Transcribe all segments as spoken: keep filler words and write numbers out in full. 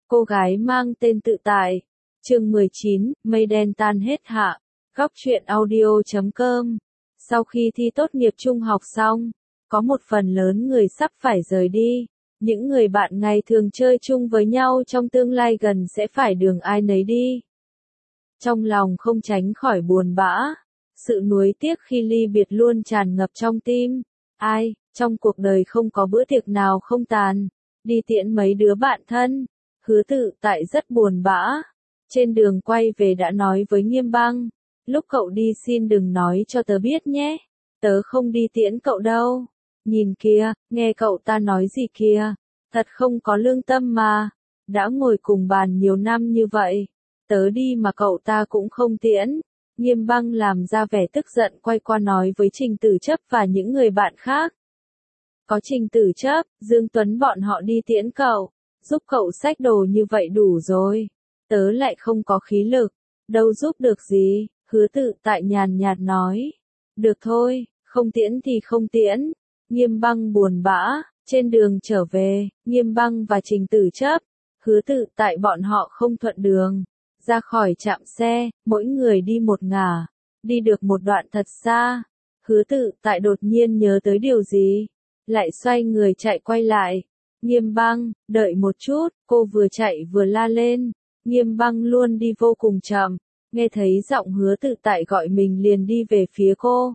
Cô gái mang tên tự tại. Chương mười chín, mây đen tan hết hạ. Góc truyện audio chấm com. Sau khi thi tốt nghiệp trung học xong, có một phần lớn người sắp phải rời đi. Những người bạn ngày thường chơi chung với nhau trong tương lai gần sẽ phải đường ai nấy đi. Trong lòng không tránh khỏi buồn bã. Sự nuối tiếc khi ly biệt luôn tràn ngập trong tim. Ai, trong cuộc đời không có bữa tiệc nào không tàn. Đi tiễn mấy đứa bạn thân. Hứa Tự Tại rất buồn bã. Trên đường quay về đã nói với Nghiêm Băng. Lúc cậu đi xin đừng nói cho tớ biết nhé. Tớ không đi tiễn cậu đâu. Nhìn kìa, nghe cậu ta nói gì kìa. Thật không có lương tâm mà. Đã ngồi cùng bàn nhiều năm như vậy. Tớ đi mà cậu ta cũng không tiễn. Nghiêm Băng làm ra vẻ tức giận quay qua nói với Trình Tử Chấp và những người bạn khác. Có Trình Tử Chấp, Dương Tuấn bọn họ đi tiễn cậu. Giúp cậu xách đồ như vậy đủ rồi. Tớ lại không có khí lực. Đâu giúp được gì, Hứa Tự Tại nhàn nhạt nói. Được thôi, không tiễn thì không tiễn. Nghiêm Băng buồn bã. Trên đường trở về, Nghiêm Băng và Trình Tử Chấp, Hứa Tự Tại bọn họ không thuận đường. Ra khỏi trạm xe, mỗi người đi một ngả. Đi được một đoạn thật xa. Hứa Tự Tại đột nhiên nhớ tới điều gì. Lại xoay người chạy quay lại. Nghiêm Băng, đợi một chút, cô vừa chạy vừa la lên. Nghiêm Băng luôn đi vô cùng chậm. Nghe thấy giọng Hứa Tự Tại gọi mình liền đi về phía cô.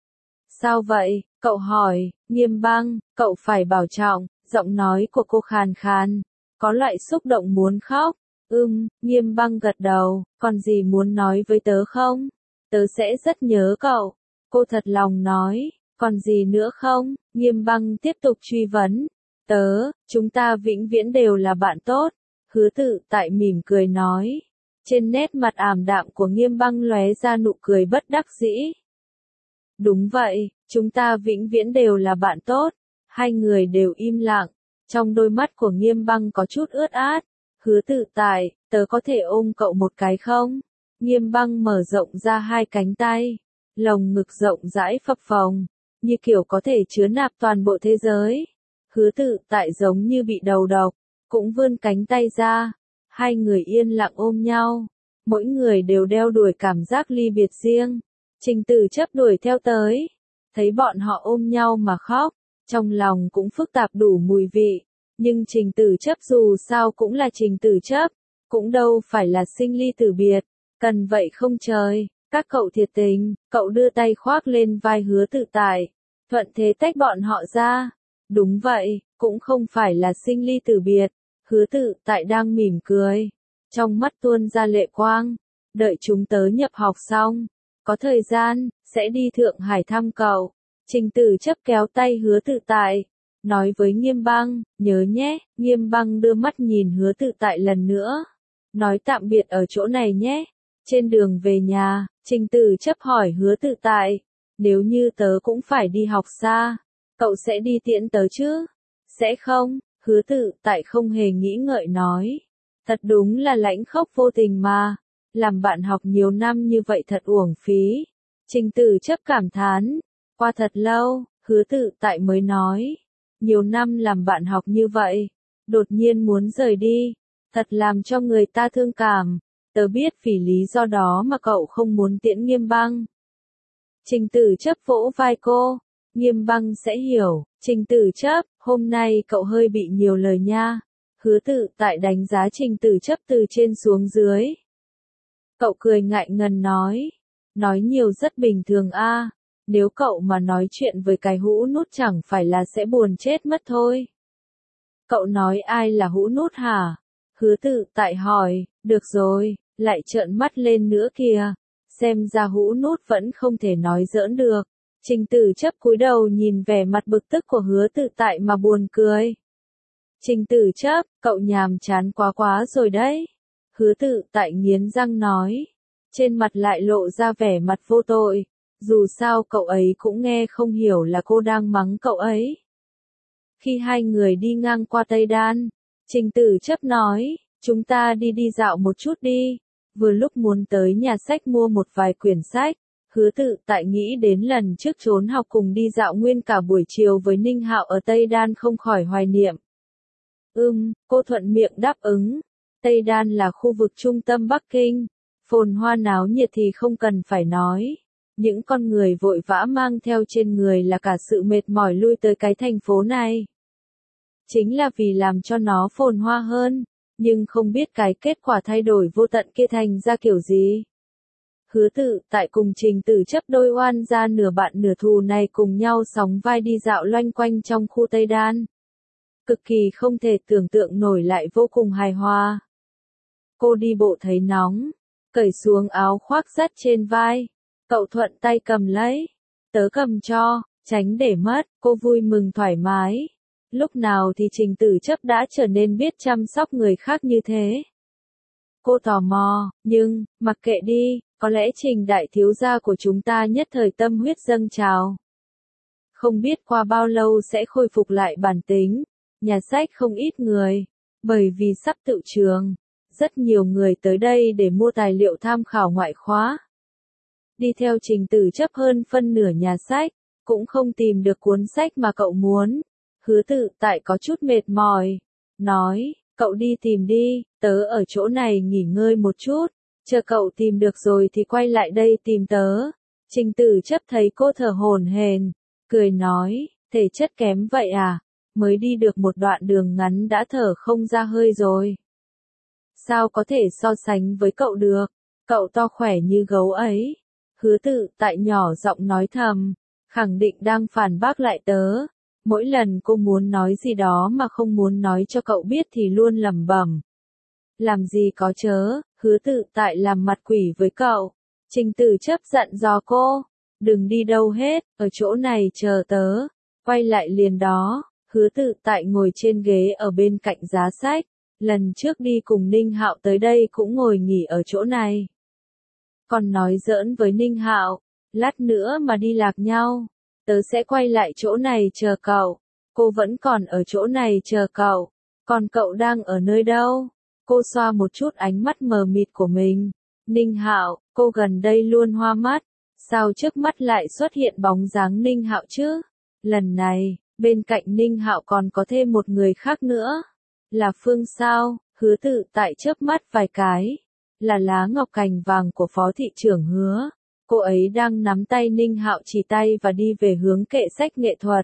Sao vậy? Cậu hỏi. Nghiêm Băng, cậu phải bảo trọng. Giọng nói của cô khàn khàn. Có loại xúc động muốn khóc. Ừm, Nghiêm Băng gật đầu. Còn gì muốn nói với tớ không? Tớ sẽ rất nhớ cậu. Cô thật lòng nói. Còn gì nữa không? Nghiêm Băng tiếp tục truy vấn. Tớ, chúng ta vĩnh viễn đều là bạn tốt. Hứa Tự Tại mỉm cười nói. Trên nét mặt ảm đạm của Nghiêm Băng lóe ra nụ cười bất đắc dĩ. Đúng vậy, chúng ta vĩnh viễn đều là bạn tốt. Hai người đều im lặng. Trong đôi mắt của Nghiêm Băng có chút ướt át. Hứa Tự Tại, tớ có thể ôm cậu một cái không? Nghiêm Băng mở rộng ra hai cánh tay. Lồng ngực rộng rãi phập phồng. Như kiểu có thể chứa nạp toàn bộ thế giới. Hứa Tự Tại giống như bị đầu độc. Cũng vươn cánh tay ra. Hai người yên lặng ôm nhau. Mỗi người đều đeo đuổi cảm giác ly biệt riêng. Trình Tử Chấp đuổi theo tới. Thấy bọn họ ôm nhau mà khóc. Trong lòng cũng phức tạp đủ mùi vị. Nhưng Trình Tử Chấp dù sao cũng là Trình Tử Chấp. Cũng đâu phải là sinh ly tử biệt. Cần vậy không trời. Các cậu thiệt tình. Cậu đưa tay khoác lên vai Hứa Tự Tại. Thuận thế tách bọn họ ra. Đúng vậy, cũng không phải là sinh ly tử biệt. Hứa Tự Tại đang mỉm cười. Trong mắt tuôn ra lệ quang. Đợi chúng tớ nhập học xong. Có thời gian, sẽ đi Thượng Hải thăm cậu. Trình Tử Chấp kéo tay Hứa Tự Tại. Nói với Nghiêm Băng, nhớ nhé. Nghiêm Băng đưa mắt nhìn Hứa Tự Tại lần nữa. Nói tạm biệt ở chỗ này nhé. Trên đường về nhà, Trình Tử Chấp hỏi Hứa Tự Tại. Nếu như tớ cũng phải đi học xa, cậu sẽ đi tiễn tớ chứ? Sẽ không, Hứa Tự Tại không hề nghĩ ngợi nói. Thật đúng là lãnh khốc vô tình mà. Làm bạn học nhiều năm như vậy thật uổng phí. Trình Tử Chấp cảm thán. Qua thật lâu, Hứa Tự Tại mới nói. Nhiều năm làm bạn học như vậy. Đột nhiên muốn rời đi. Thật làm cho người ta thương cảm. Tớ biết vì lý do đó mà cậu không muốn tiễn Nghiêm Băng. Trình Tử Chấp vỗ vai cô. Nghiêm Băng sẽ hiểu. Trình Tử Chấp, hôm nay cậu hơi bị nhiều lời nha. Hứa Tự Tại đánh giá Trình Tử Chấp từ trên xuống dưới. Cậu cười ngại ngần nói. Nói nhiều rất bình thường a. Nếu cậu mà nói chuyện với cái hũ nút chẳng phải là sẽ buồn chết mất thôi. Cậu nói ai là hũ nút hả? Hứa Tự Tại hỏi. Được rồi, lại trợn mắt lên nữa kìa. Xem ra hũ nút vẫn không thể nói giỡn được. Trình Tử Chấp cúi đầu nhìn vẻ mặt bực tức của Hứa Tự Tại mà buồn cười. Trình Tử Chấp, cậu nhàm chán quá quá rồi đấy. Hứa Tự Tại nghiến răng nói. Trên mặt lại lộ ra vẻ mặt vô tội. Dù sao cậu ấy cũng nghe không hiểu là cô đang mắng cậu ấy. Khi hai người đi ngang qua Tây Đan, Trình Tử Chấp nói. Chúng ta đi đi dạo một chút đi. Vừa lúc muốn tới nhà sách mua một vài quyển sách. Hứa Tự Tại nghĩ đến lần trước trốn học cùng đi dạo nguyên cả buổi chiều với Ninh Hạo ở Tây Đan không khỏi hoài niệm. Ừm, cô thuận miệng đáp ứng. Tây Đan là khu vực trung tâm Bắc Kinh, phồn hoa náo nhiệt thì không cần phải nói. Những con người vội vã mang theo trên người là cả sự mệt mỏi lui tới cái thành phố này. Chính là vì làm cho nó phồn hoa hơn, nhưng không biết cái kết quả thay đổi vô tận kia thành ra kiểu gì. Hứa Tự Tại cùng Trình Tử Chấp đôi oan gia nửa bạn nửa thù này cùng nhau sóng vai đi dạo loanh quanh trong khu Tây Đan. Cực kỳ không thể tưởng tượng nổi lại vô cùng hài hòa. Cô đi bộ thấy nóng, cởi xuống áo khoác dắt trên vai. Cậu thuận tay cầm lấy. Tớ cầm cho, tránh để mất, cô vui mừng thoải mái. Lúc nào thì Trình Tử Chấp đã trở nên biết chăm sóc người khác như thế. Cô tò mò, nhưng, mặc kệ đi, có lẽ Trình đại thiếu gia của chúng ta nhất thời tâm huyết dâng trào. Không biết qua bao lâu sẽ khôi phục lại bản tính, nhà sách không ít người, bởi vì sắp tựu trường, rất nhiều người tới đây để mua tài liệu tham khảo ngoại khóa. Đi theo Trình Tử Chấp hơn phân nửa nhà sách, cũng không tìm được cuốn sách mà cậu muốn. Hứa Tự Tại có chút mệt mỏi, nói, cậu đi tìm đi, tớ ở chỗ này nghỉ ngơi một chút, chờ cậu tìm được rồi thì quay lại đây tìm tớ. Trình Tử Chấp thấy cô thở hổn hển, cười nói, thể chất kém vậy à, mới đi được một đoạn đường ngắn đã thở không ra hơi rồi. Sao có thể so sánh với cậu được, cậu to khỏe như gấu ấy. Hứa Tự Tại nhỏ giọng nói thầm, khẳng định đang phản bác lại tớ. Mỗi lần cô muốn nói gì đó mà không muốn nói cho cậu biết thì luôn lẩm bẩm. Làm gì có chớ, Hứa Tự Tại làm mặt quỷ với cậu. Trình Tử Chấp dặn dò cô, đừng đi đâu hết, ở chỗ này chờ tớ. Quay lại liền đó, Hứa Tự Tại ngồi trên ghế ở bên cạnh giá sách. Lần trước đi cùng Ninh Hạo tới đây cũng ngồi nghỉ ở chỗ này. Còn nói giỡn với Ninh Hạo, lát nữa mà đi lạc nhau, tớ sẽ quay lại chỗ này chờ cậu. Cô vẫn còn ở chỗ này chờ cậu, còn cậu đang ở nơi đâu? Cô xoa một chút ánh mắt mờ mịt của mình. Ninh Hạo, cô gần đây luôn hoa mắt, sao trước mắt lại xuất hiện bóng dáng Ninh Hạo chứ? Lần này, bên cạnh Ninh Hạo còn có thêm một người khác nữa. Là Phương sao? Hứa Tự Tại chớp mắt vài cái. Là lá ngọc cành vàng của phó thị trưởng Hứa. Cô ấy đang nắm tay Ninh Hạo chỉ tay và đi về hướng kệ sách nghệ thuật.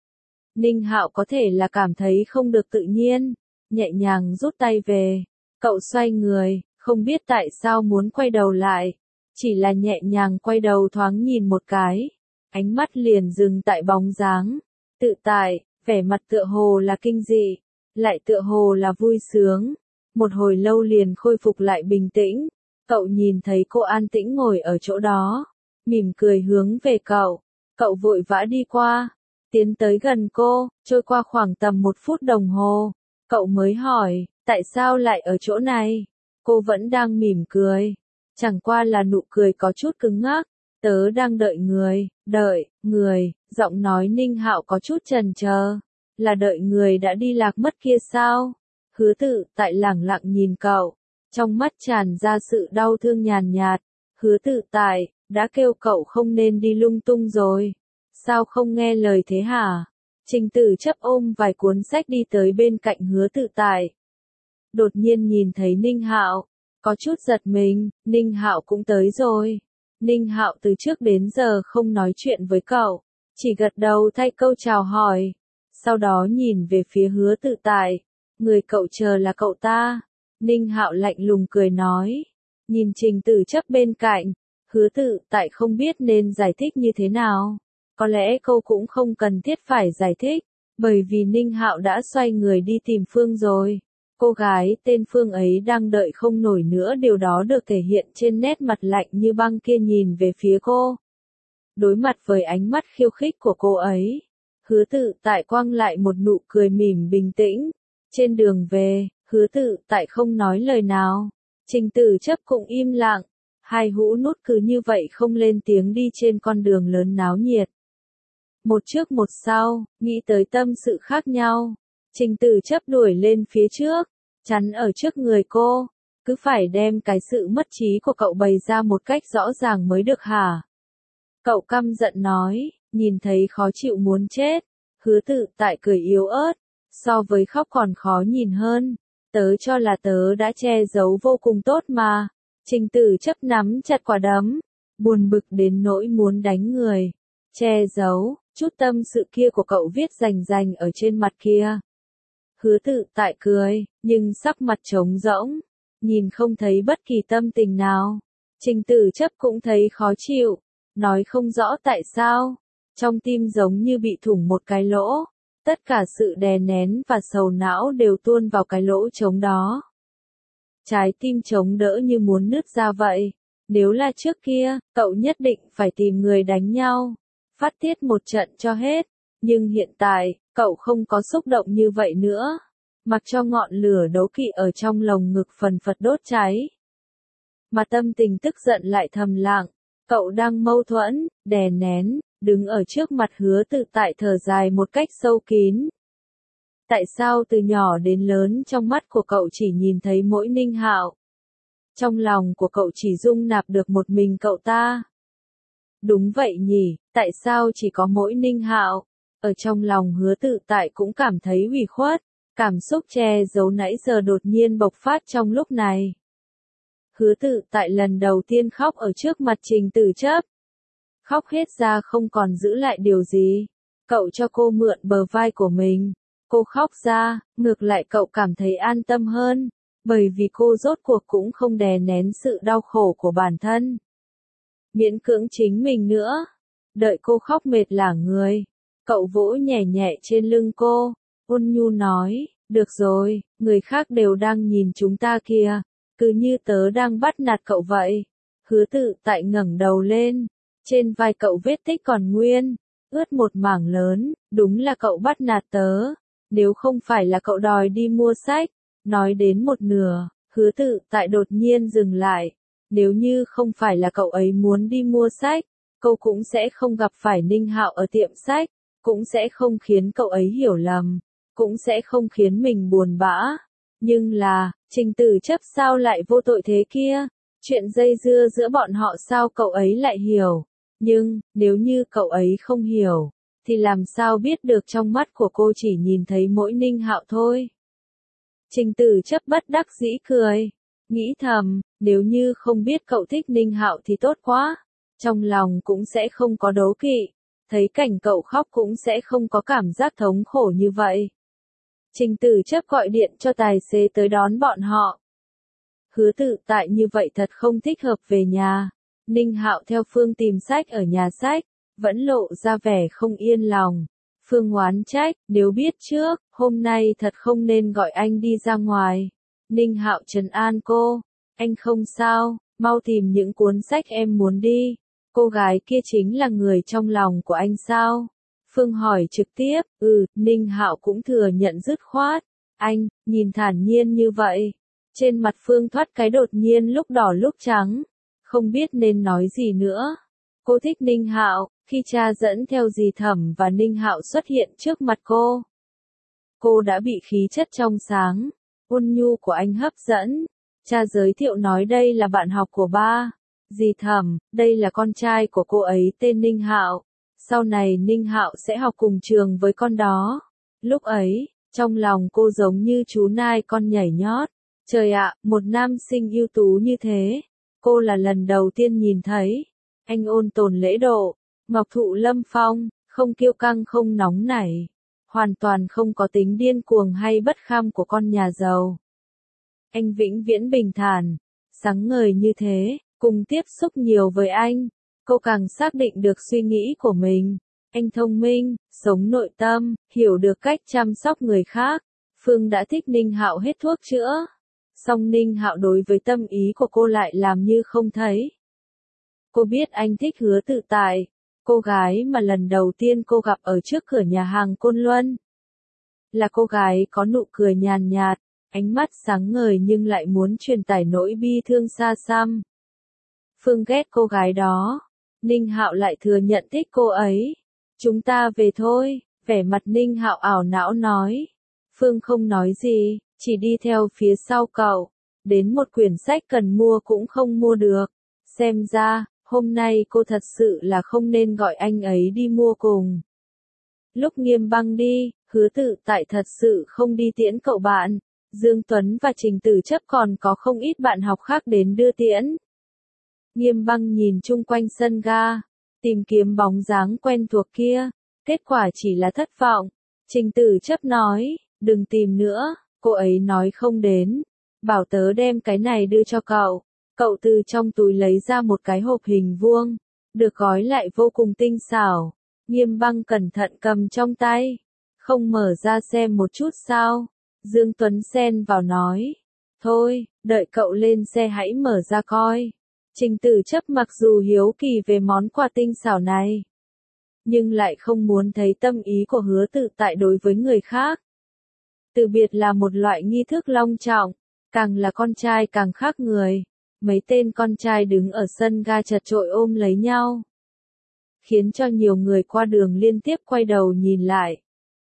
Ninh Hạo có thể là cảm thấy không được tự nhiên, nhẹ nhàng rút tay về. Cậu xoay người, không biết tại sao muốn quay đầu lại, chỉ là nhẹ nhàng quay đầu thoáng nhìn một cái, ánh mắt liền dừng tại bóng dáng. Tự Tại, vẻ mặt tựa hồ là kinh dị, lại tựa hồ là vui sướng. Một hồi lâu liền khôi phục lại bình tĩnh. Cậu nhìn thấy cô an tĩnh ngồi ở chỗ đó, mỉm cười hướng về cậu. Cậu vội vã đi qua, tiến tới gần cô, trôi qua khoảng tầm một phút đồng hồ. Cậu mới hỏi, tại sao lại ở chỗ này? Cô vẫn đang mỉm cười, chẳng qua là nụ cười có chút cứng ngắc. Tớ đang đợi người, đợi, người, giọng nói Ninh Hạo có chút chần chờ. Là đợi người đã đi lạc mất kia sao? Hứa Tự Tại lẳng lặng nhìn cậu, trong mắt tràn ra sự đau thương nhàn nhạt. Hứa Tự Tại, đã kêu cậu không nên đi lung tung rồi. Sao không nghe lời thế hả? Trình Tử Chấp ôm vài cuốn sách đi tới bên cạnh Hứa Tự Tại. Đột nhiên nhìn thấy Ninh Hạo, có chút giật mình, Ninh Hạo cũng tới rồi. Ninh Hạo từ trước đến giờ không nói chuyện với cậu, chỉ gật đầu thay câu chào hỏi. Sau đó nhìn về phía Hứa Tự Tại, người cậu chờ là cậu ta. Ninh Hạo lạnh lùng cười nói, nhìn Trình Tử Chấp bên cạnh, Hứa Tự Tại không biết nên giải thích như thế nào. Có lẽ cô cũng không cần thiết phải giải thích, bởi vì Ninh Hạo đã xoay người đi tìm Phương rồi. Cô gái tên Phương ấy đang đợi không nổi nữa, điều đó được thể hiện trên nét mặt lạnh như băng kia nhìn về phía cô. Đối mặt với ánh mắt khiêu khích của cô ấy, Hứa Tự Tại quăng lại một nụ cười mỉm bình tĩnh. Trên đường về, Hứa Tự Tại không nói lời nào. Trình Tử Chấp cũng im lặng. Hai hũ nút cứ như vậy không lên tiếng đi trên con đường lớn náo nhiệt. Một trước một sau, nghĩ tới tâm sự khác nhau. Trình Tử Chấp đuổi lên phía trước, chắn ở trước người cô. Cứ phải đem cái sự mất trí của cậu bày ra một cách rõ ràng mới được hả? Cậu căm giận nói, nhìn thấy khó chịu muốn chết. Hứa Tự Tại cười yếu ớt, so với khóc còn khó nhìn hơn. Tớ cho là tớ đã che giấu vô cùng tốt mà. Trình Tử Chấp nắm chặt quả đấm, buồn bực đến nỗi muốn đánh người. Che giấu, chút tâm sự kia của cậu viết rành rành ở trên mặt kia. Hứa Tự Tại cười, nhưng sắc mặt trống rỗng, nhìn không thấy bất kỳ tâm tình nào. Trình Tử Chấp cũng thấy khó chịu, nói không rõ tại sao, trong tim giống như bị thủng một cái lỗ, tất cả sự đè nén và sầu não đều tuôn vào cái lỗ trống đó. Trái tim chống đỡ như muốn nứt ra vậy. Nếu là trước kia, cậu nhất định phải tìm người đánh nhau, phát tiết một trận cho hết, nhưng hiện tại, cậu không có xúc động như vậy nữa, mặc cho ngọn lửa đố kỵ ở trong lồng ngực phần phật đốt cháy. Mà tâm tình tức giận lại thầm lặng, cậu đang mâu thuẫn, đè nén, đứng ở trước mặt Hứa Tự Tại thở dài một cách sâu kín. Tại sao từ nhỏ đến lớn trong mắt của cậu chỉ nhìn thấy mỗi Ninh Hạo? Trong lòng của cậu chỉ dung nạp được một mình cậu ta. Đúng vậy nhỉ, tại sao chỉ có mỗi Ninh Hạo? Ở trong lòng Hứa Tự Tại cũng cảm thấy ủy khuất, cảm xúc che giấu nãy giờ đột nhiên bộc phát trong lúc này. Hứa Tự Tại lần đầu tiên khóc ở trước mặt Trình Tử Chấp. Khóc hết ra không còn giữ lại điều gì. Cậu cho cô mượn bờ vai của mình. Cô khóc ra, ngược lại cậu cảm thấy an tâm hơn, bởi vì cô rốt cuộc cũng không đè nén sự đau khổ của bản thân. Miễn cưỡng chính mình nữa. Đợi cô khóc mệt lả người. Cậu vỗ nhẹ nhẹ trên lưng cô, ôn nhu nói, được rồi, người khác đều đang nhìn chúng ta kìa, cứ như tớ đang bắt nạt cậu vậy. Hứa Tự Tại ngẩng đầu lên, trên vai cậu vết tích còn nguyên, ướt một mảng lớn, đúng là cậu bắt nạt tớ. Nếu không phải là cậu đòi đi mua sách, nói đến một nửa, Hứa Tự Tại đột nhiên dừng lại. Nếu như không phải là cậu ấy muốn đi mua sách, cô cũng sẽ không gặp phải Ninh Hạo ở tiệm sách, cũng sẽ không khiến cậu ấy hiểu lầm, cũng sẽ không khiến mình buồn bã. Nhưng là, Trình Tử Chấp sao lại vô tội thế kia? Chuyện dây dưa giữa bọn họ sao cậu ấy lại hiểu? Nhưng, nếu như cậu ấy không hiểu, thì làm sao biết được trong mắt của cô chỉ nhìn thấy mỗi Ninh Hạo thôi? Trình Tử Chấp bất đắc dĩ cười, nghĩ thầm, nếu như không biết cậu thích Ninh Hạo thì tốt quá, trong lòng cũng sẽ không có đố kỵ, thấy cảnh cậu khóc cũng sẽ không có cảm giác thống khổ như vậy. Trình Tử Chấp gọi điện cho tài xế tới đón bọn họ. Hứa Tự Tại như vậy thật không thích hợp về nhà. Ninh Hạo theo Phương tìm sách ở nhà sách, vẫn lộ ra vẻ không yên lòng. Phương oán trách, nếu biết trước, hôm nay thật không nên gọi anh đi ra ngoài. Ninh Hạo trấn an cô, anh không sao, mau tìm những cuốn sách em muốn đi. Cô gái kia chính là người trong lòng của anh sao? Phương hỏi trực tiếp, ừ, Ninh Hạo cũng thừa nhận dứt khoát. Anh, nhìn thản nhiên như vậy. Trên mặt Phương thoát cái đột nhiên lúc đỏ lúc trắng. Không biết nên nói gì nữa. Cô thích Ninh Hạo, khi cha dẫn theo dì Thẩm và Ninh Hạo xuất hiện trước mặt cô. Cô đã bị khí chất trong sáng, ôn nhu của anh hấp dẫn. Cha giới thiệu nói đây là bạn học của ba. Dì Thẩm, đây là con trai của cô ấy tên Ninh Hạo. Sau này Ninh Hạo sẽ học cùng trường với con đó. Lúc ấy, trong lòng cô giống như chú nai con nhảy nhót. Trời ạ, một nam sinh ưu tú như thế. Cô là lần đầu tiên nhìn thấy. Anh ôn tồn lễ độ, ngọc thụ lâm phong, không kiêu căng không nóng nảy. Hoàn toàn không có tính điên cuồng hay bất kham của con nhà giàu. Anh vĩnh viễn bình thản, sáng ngời như thế, cùng tiếp xúc nhiều với anh. Cô càng xác định được suy nghĩ của mình. Anh thông minh, sống nội tâm, hiểu được cách chăm sóc người khác. Phương đã thích Ninh Hạo hết thuốc chữa. Song Ninh Hạo đối với tâm ý của cô lại làm như không thấy. Cô biết anh thích Hứa Tự Tại, cô gái mà lần đầu tiên cô gặp ở trước cửa nhà hàng Côn Luân. Là cô gái có nụ cười nhàn nhạt, ánh mắt sáng ngời nhưng lại muốn truyền tải nỗi bi thương xa xăm. Phương ghét cô gái đó. Ninh Hạo lại thừa nhận thích cô ấy. Chúng ta về thôi, vẻ mặt Ninh Hạo ảo não nói. Phương không nói gì, chỉ đi theo phía sau cậu. Đến một quyển sách cần mua cũng không mua được. Xem ra, hôm nay cô thật sự là không nên gọi anh ấy đi mua cùng. Lúc Nghiêm Băng đi, Hứa Tự Tại thật sự không đi tiễn cậu bạn. Dương Tuấn và Trình Tử Chấp còn có không ít bạn học khác đến đưa tiễn. Nghiêm Băng nhìn chung quanh sân ga, tìm kiếm bóng dáng quen thuộc kia, kết quả chỉ là thất vọng. Trình Tử Chấp nói, đừng tìm nữa, cô ấy nói không đến, bảo tớ đem cái này đưa cho cậu. Cậu từ trong túi lấy ra một cái hộp hình vuông, được gói lại vô cùng tinh xảo. Nghiêm Băng cẩn thận cầm trong tay, không mở ra xem một chút sao? Dương Tuấn xen vào nói, thôi, đợi cậu lên xe hãy mở ra coi. Trình Tử Chấp mặc dù hiếu kỳ về món quà tinh xảo này, nhưng lại không muốn thấy tâm ý của Hứa Tự Tại đối với người khác. Từ biệt là một loại nghi thức long trọng, càng là con trai càng khác người. Mấy tên con trai đứng ở sân ga chật chội ôm lấy nhau, khiến cho nhiều người qua đường liên tiếp quay đầu nhìn lại.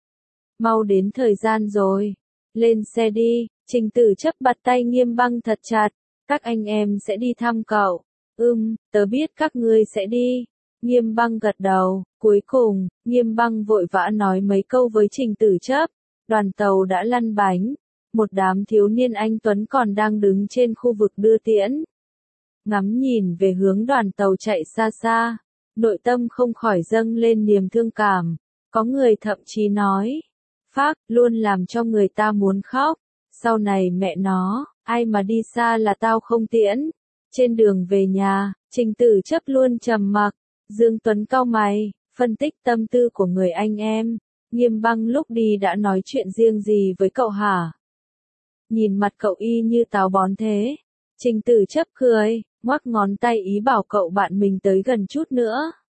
Mau đến thời gian rồi, lên xe đi. Trình Tử Chấp bắt tay Nghiêm Băng thật chặt, các anh em sẽ đi thăm cậu. Ừm, tớ biết các ngươi sẽ đi. Nghiêm Băng gật đầu. Cuối cùng, Nghiêm Băng vội vã nói mấy câu với Trình Tử Chấp. Đoàn tàu đã lăn bánh, một đám thiếu niên anh tuấn còn đang đứng trên khu vực đưa tiễn, ngắm nhìn về hướng đoàn tàu chạy xa xa, nội tâm không khỏi dâng lên niềm thương cảm. Có người thậm chí nói, phác, luôn làm cho người ta muốn khóc. Sau này mẹ nó, ai mà đi xa là tao không tiễn. Trên đường về nhà, Trình Tử Chấp luôn trầm mặc. Dương Tuấn cau mày, phân tích tâm tư của người anh em. Nghiêm Băng lúc đi đã nói chuyện riêng gì với cậu hả? Nhìn mặt cậu y như táo bón thế. Trình Tử Chấp cười, ngoắc ngón tay ý bảo cậu bạn mình tới gần chút nữa.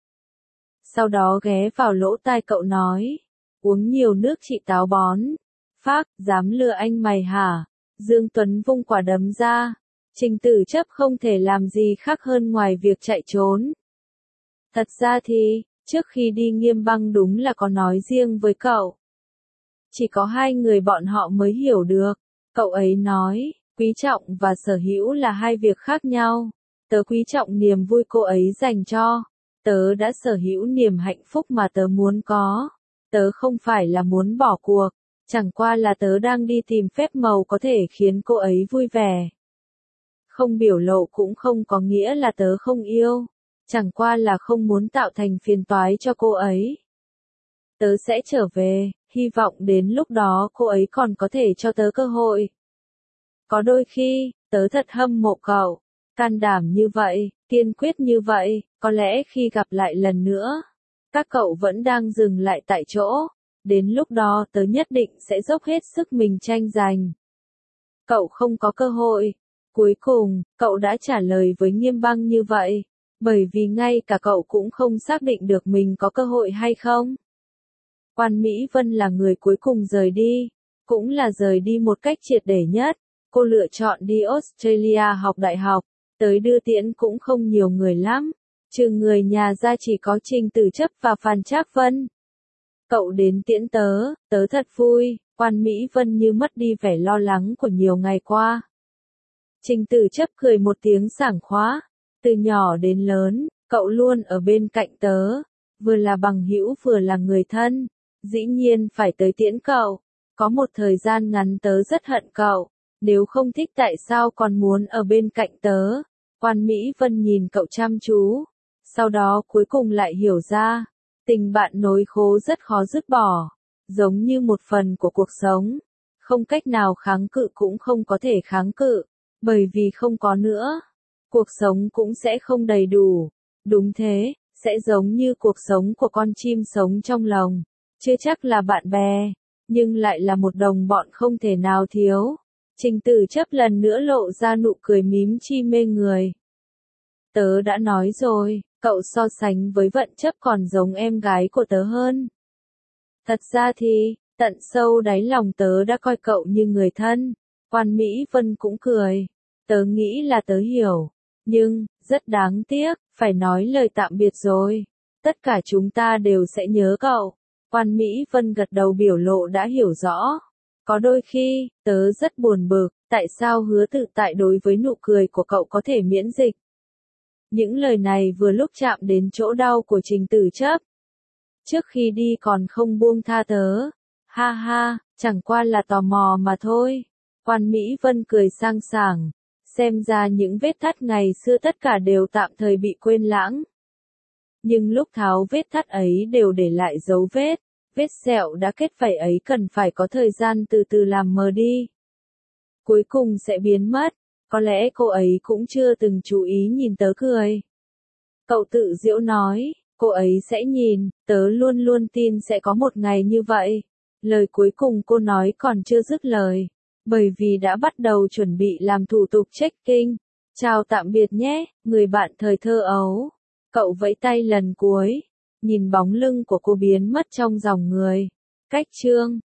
Sau đó ghé vào lỗ tai cậu nói, uống nhiều nước chị táo bón. Phác, dám lừa anh mày hả? Dương Tuấn vung quả đấm ra. Trình Tử Chấp không thể làm gì khác hơn ngoài việc chạy trốn. Thật ra thì, trước khi đi Nghiêm Băng đúng là có nói riêng với cậu. Chỉ có hai người bọn họ mới hiểu được. Cậu ấy nói, quý trọng và sở hữu là hai việc khác nhau. Tớ quý trọng niềm vui cô ấy dành cho. Tớ đã sở hữu niềm hạnh phúc mà tớ muốn có. Tớ không phải là muốn bỏ cuộc. Chẳng qua là tớ đang đi tìm phép màu có thể khiến cô ấy vui vẻ. Không biểu lộ cũng không có nghĩa là tớ không yêu. Chẳng qua là không muốn tạo thành phiền toái cho cô ấy. Tớ sẽ trở về, hy vọng đến lúc đó cô ấy còn có thể cho tớ cơ hội. Có đôi khi, tớ thật hâm mộ cậu. Can đảm như vậy, kiên quyết như vậy, có lẽ khi gặp lại lần nữa, các cậu vẫn đang dừng lại tại chỗ. Đến lúc đó tớ nhất định sẽ dốc hết sức mình tranh giành. Cậu không có cơ hội. Cuối cùng, cậu đã trả lời với Nghiêm Băng như vậy, bởi vì ngay cả cậu cũng không xác định được mình có cơ hội hay không. Quan Mỹ Vân là người cuối cùng rời đi, cũng là rời đi một cách triệt để nhất. Cô lựa chọn đi Australia học đại học, tới đưa tiễn cũng không nhiều người lắm, trừ người nhà ra chỉ có Trình Tử Chấp và Phan Trác Vân. Cậu đến tiễn tớ, tớ thật vui. Quan Mỹ Vân như mất đi vẻ lo lắng của nhiều ngày qua. Trình Tử Chấp cười một tiếng sảng khoái. Từ nhỏ đến lớn, cậu luôn ở bên cạnh tớ, vừa là bằng hữu vừa là người thân, dĩ nhiên phải tới tiễn cậu. Có một thời gian ngắn tớ rất hận cậu, nếu không thích tại sao còn muốn ở bên cạnh tớ. Quan Mỹ Vân nhìn cậu chăm chú, sau đó cuối cùng lại hiểu ra, tình bạn nối khố rất khó dứt bỏ, giống như một phần của cuộc sống, không cách nào kháng cự cũng không có thể kháng cự, bởi vì không có nữa, cuộc sống cũng sẽ không đầy đủ. Đúng thế, sẽ giống như cuộc sống của con chim sống trong lồng, chưa chắc là bạn bè, nhưng lại là một đồng bọn không thể nào thiếu. Trình Tử Chấp lần nữa lộ ra nụ cười mím chi mê người. Tớ đã nói rồi, cậu so sánh với Vận Chấp còn giống em gái của tớ hơn. Thật ra thì, tận sâu đáy lòng tớ đã coi cậu như người thân. Quan Mỹ Vân cũng cười. Tớ nghĩ là tớ hiểu. Nhưng, rất đáng tiếc, phải nói lời tạm biệt rồi. Tất cả chúng ta đều sẽ nhớ cậu. Quan Mỹ Vân gật đầu biểu lộ đã hiểu rõ. Có đôi khi, tớ rất buồn bực, tại sao Hứa Tự Tại đối với nụ cười của cậu có thể miễn dịch. Những lời này vừa lúc chạm đến chỗ đau của Trình Tử Chấp. Trước khi đi còn không buông tha tớ. Ha ha, chẳng qua là tò mò mà thôi. Quan Mỹ Vân cười sang sảng, xem ra những vết thắt ngày xưa tất cả đều tạm thời bị quên lãng. Nhưng lúc tháo vết thắt ấy đều để lại dấu vết, vết sẹo đã kết vảy ấy cần phải có thời gian từ từ làm mờ đi. Cuối cùng sẽ biến mất, có lẽ cô ấy cũng chưa từng chú ý nhìn tớ cười. Cậu tự giễu nói, cô ấy sẽ nhìn, tớ luôn luôn tin sẽ có một ngày như vậy. Lời cuối cùng cô nói còn chưa dứt lời, bởi vì đã bắt đầu chuẩn bị làm thủ tục check-in. Chào tạm biệt nhé, người bạn thời thơ ấu. Cậu vẫy tay lần cuối, nhìn bóng lưng của cô biến mất trong dòng người. Cách chương